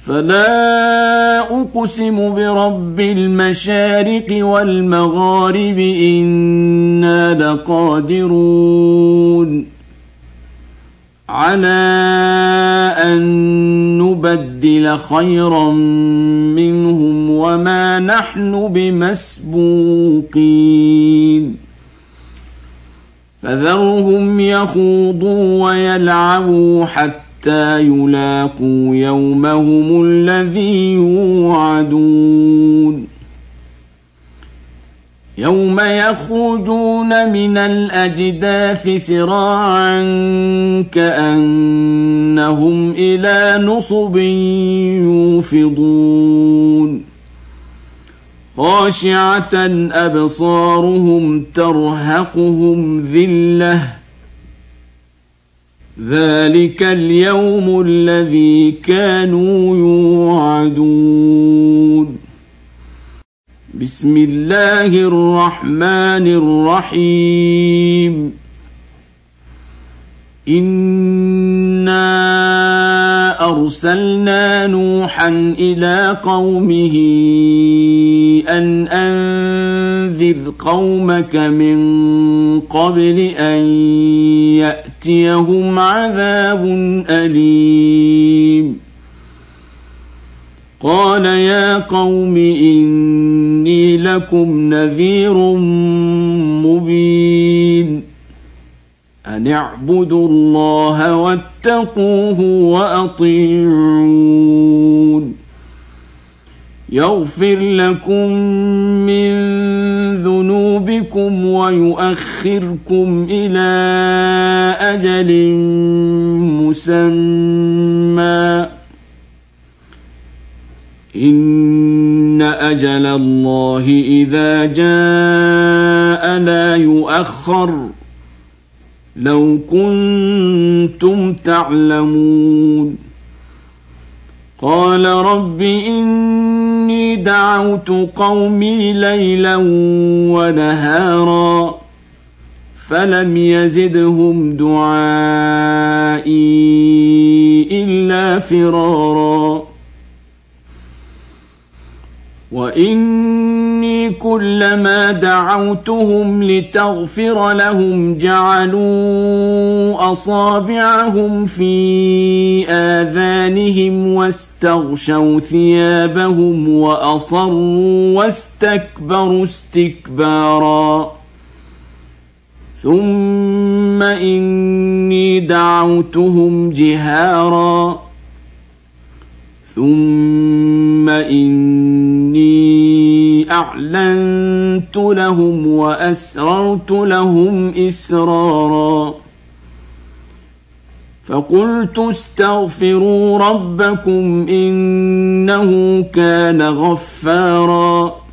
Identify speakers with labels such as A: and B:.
A: فلا أقسم برب المشارق والمغارب إنا لقادرون على أن نبدل خيرا منهم وما نحن بمسبوقين فذرهم يخوضوا ويلعبوا حتى يلاقوا يومهم الذي يوعدون يوم يخرجون من الأجداث سراعا كأنهم إلى نصب يوفضون خاشعة أبصارهم ترهقهم ذلة ذلك اليوم الذي كانوا يوعدون بسم الله الرحمن الرحيم إنا أرسلنا نوحا إلى قومه أن أنذر قومك من قبل أن يأتيهم عذاب أليم قال يا قوم إني لكم نذير مبين أن اعبدوا الله واتقوه وأطيعون يغفر لكم من ذنوبكم ويؤخركم إلى أجل مسمى إن أجل الله إذا جاء لا يؤخر لو كنتم تعلمون قال رب إني دعوت قومي ليلا ونهارا فلم يزدهم دعائي إلا فرارا وإني كلما دعوتهم لتغفر لهم جعلوا أصابعهم في آذانهم واستغشوا ثيابهم وأصروا واستكبروا استكبارا ثم إني دعوتهم جهارا ثم إني أعلنت لهم وأسررت لهم إسرارا فقلت استغفروا ربكم إنه كان غفارا